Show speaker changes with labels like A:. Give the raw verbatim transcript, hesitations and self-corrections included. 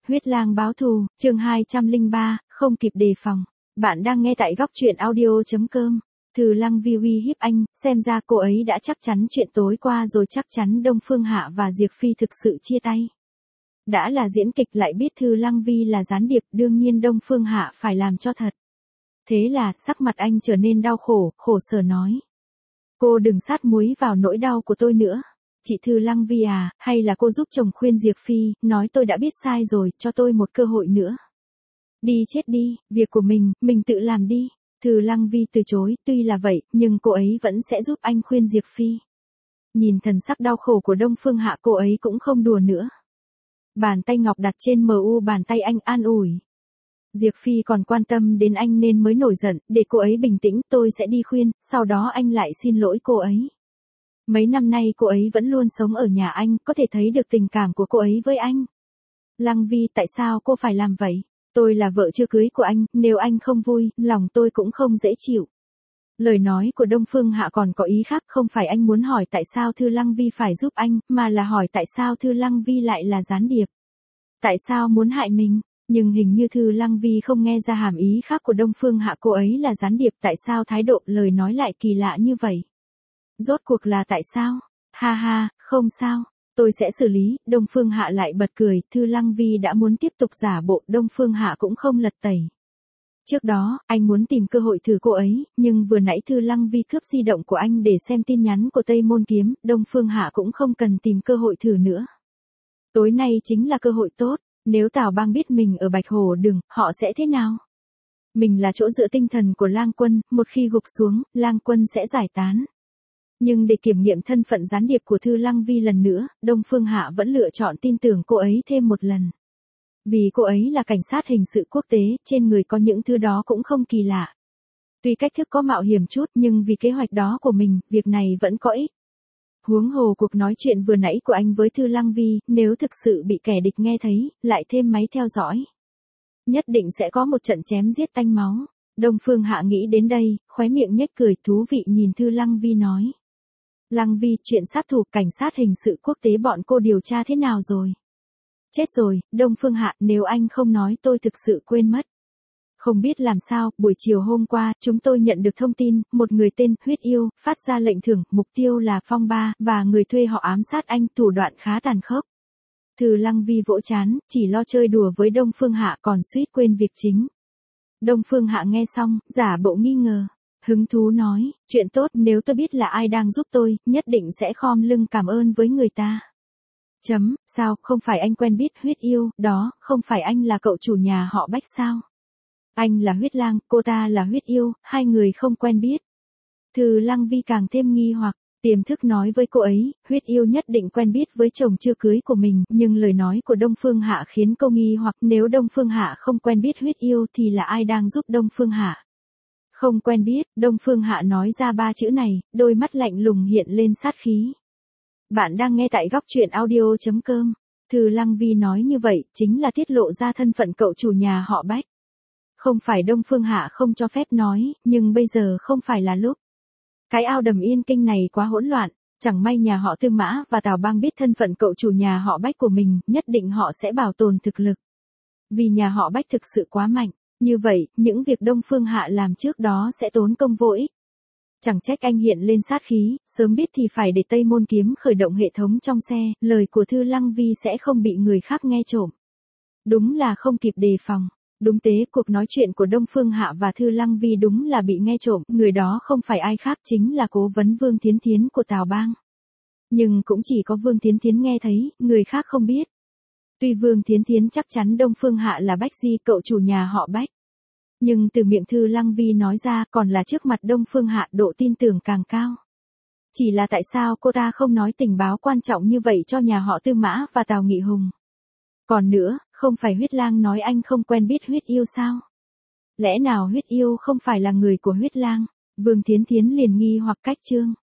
A: Huyết lang báo thù, chương hai trăm lẻ ba, không kịp đề phòng. Bạn đang nghe tại góc truyện audio chấm com. Thư Lăng Vi uy hiếp anh, xem ra cô ấy đã chắc chắn chuyện tối qua rồi, chắc chắn Đông Phương Hạ và Diệp Phi thực sự chia tay. Đã là diễn kịch lại biết Thư Lăng Vi là gián điệp, đương nhiên Đông Phương Hạ phải làm cho thật. Thế là, sắc mặt anh trở nên đau khổ, khổ sở nói. Cô đừng sát muối vào nỗi đau của tôi nữa. Chị Thư Lăng Vi à, hay là cô giúp chồng khuyên Diệp Phi, nói tôi đã biết sai rồi, cho tôi một cơ hội nữa. Đi chết đi, việc của mình, mình tự làm đi. Thư Lăng Vi từ chối, tuy là vậy, nhưng cô ấy vẫn sẽ giúp anh khuyên Diệp Phi. Nhìn thần sắc đau khổ của Đông Phương Hạ, cô ấy cũng không đùa nữa. Bàn tay ngọc đặt trên mờ u bàn tay anh, an ủi. Diệp Phi còn quan tâm đến anh nên mới nổi giận, để cô ấy bình tĩnh, tôi sẽ đi khuyên, sau đó anh lại xin lỗi cô ấy. Mấy năm nay cô ấy vẫn luôn sống ở nhà anh, có thể thấy được tình cảm của cô ấy với anh. Lăng Vi, tại sao cô phải làm vậy? Tôi là vợ chưa cưới của anh, nếu anh không vui, lòng tôi cũng không dễ chịu. Lời nói của Đông Phương Hạ còn có ý khác, không phải anh muốn hỏi tại sao Thư Lăng Vi phải giúp anh, mà là hỏi tại sao Thư Lăng Vi lại là gián điệp. Tại sao muốn hại mình? Nhưng hình như Thư Lăng Vi không nghe ra hàm ý khác của Đông Phương Hạ, cô ấy là gián điệp, tại sao thái độ lời nói lại kỳ lạ như vậy? Rốt cuộc là tại sao? Ha ha, không sao, tôi sẽ xử lý. Đông Phương Hạ lại bật cười, Thư Lăng Vi đã muốn tiếp tục giả bộ, Đông Phương Hạ cũng không lật tẩy. Trước đó, anh muốn tìm cơ hội thử cô ấy, nhưng vừa nãy Thư Lăng Vi cướp di động của anh để xem tin nhắn của Tây Môn Kiếm, Đông Phương Hạ cũng không cần tìm cơ hội thử nữa. Tối nay chính là cơ hội tốt, nếu Tào Bang biết mình ở Bạch Hồ Đường, họ sẽ thế nào? Mình là chỗ dựa tinh thần của Lang Quân, một khi gục xuống, Lang Quân sẽ giải tán. Nhưng để kiểm nghiệm thân phận gián điệp của Thư Lăng Vi lần nữa, Đông Phương Hạ vẫn lựa chọn tin tưởng cô ấy thêm một lần. Vì cô ấy là cảnh sát hình sự quốc tế, trên người có những thứ đó cũng không kỳ lạ. Tuy cách thức có mạo hiểm chút, nhưng vì kế hoạch đó của mình, việc này vẫn có ích. Huống hồ cuộc nói chuyện vừa nãy của anh với Thư Lăng Vi, nếu thực sự bị kẻ địch nghe thấy, lại thêm máy theo dõi, nhất định sẽ có một trận chém giết tanh máu. Đông Phương Hạ nghĩ đến đây, khóe miệng nhếch cười thú vị nhìn Thư Lăng Vi nói. Lăng Vi, chuyện sát thủ cảnh sát hình sự quốc tế bọn cô điều tra thế nào rồi? Chết rồi, Đông Phương Hạ, nếu anh không nói tôi thực sự quên mất. Không biết làm sao, buổi chiều hôm qua, chúng tôi nhận được thông tin, một người tên Huyết Yêu, phát ra lệnh thưởng, mục tiêu là Phong Ba, và người thuê họ ám sát anh, thủ đoạn khá tàn khốc. Thư Lăng Vi vỗ chán, chỉ lo chơi đùa với Đông Phương Hạ còn suýt quên việc chính. Đông Phương Hạ nghe xong, giả bộ nghi ngờ. Hứng thú nói, chuyện tốt, nếu tôi biết là ai đang giúp tôi, nhất định sẽ khom lưng cảm ơn với người ta. Chấm, sao, không phải anh quen biết Huyết Yêu, đó, không phải anh là cậu chủ nhà họ Bách sao? Anh là Huyết Lang, cô ta là Huyết Yêu, hai người không quen biết. Thư Lăng Vi càng thêm nghi hoặc, tiềm thức nói với cô ấy, Huyết Yêu nhất định quen biết với chồng chưa cưới của mình, nhưng lời nói của Đông Phương Hạ khiến cô nghi hoặc, nếu Đông Phương Hạ không quen biết Huyết Yêu thì là ai đang giúp Đông Phương Hạ? Không quen biết, Đông Phương Hạ nói ra ba chữ này, đôi mắt lạnh lùng hiện lên sát khí. Bạn đang nghe tại góc truyện audio chấm com. Thư Lăng Vi nói như vậy, chính là tiết lộ ra thân phận cậu chủ nhà họ Bách. Không phải Đông Phương Hạ không cho phép nói, nhưng bây giờ không phải là lúc. Cái ao đầm Yên Kinh này quá hỗn loạn, chẳng may nhà họ Tư Mã và Tào Bang biết thân phận cậu chủ nhà họ Bách của mình, nhất định họ sẽ bảo tồn thực lực. Vì nhà họ Bách thực sự quá mạnh. Như vậy, những việc Đông Phương Hạ làm trước đó sẽ tốn công vô ích. Chẳng trách anh hiện lên sát khí, sớm biết thì phải để Tây Môn Kiếm khởi động hệ thống trong xe, lời của Thư Lăng Vi sẽ không bị người khác nghe trộm. Đúng là không kịp đề phòng. Đúng thế, cuộc nói chuyện của Đông Phương Hạ và Thư Lăng Vi đúng là bị nghe trộm, người đó không phải ai khác chính là cố vấn Vương Thiến Thiến của Tào Bang. Nhưng cũng chỉ có Vương Thiến Thiến nghe thấy, người khác không biết. Tuy Vương Thiến Thiến chắc chắn Đông Phương Hạ là Bách Di, cậu chủ nhà họ Bách. Nhưng từ miệng Thư Lăng Vi nói ra còn là trước mặt Đông Phương Hạ, độ tin tưởng càng cao. Chỉ là tại sao cô ta không nói tình báo quan trọng như vậy cho nhà họ Tư Mã và Tào Nghị Hùng? Còn nữa, không phải Huyết Lang nói anh không quen biết Huyết Yêu sao? Lẽ nào Huyết Yêu không phải là người của Huyết Lang? Vương Thiến Thiến liền nghi hoặc cách chương.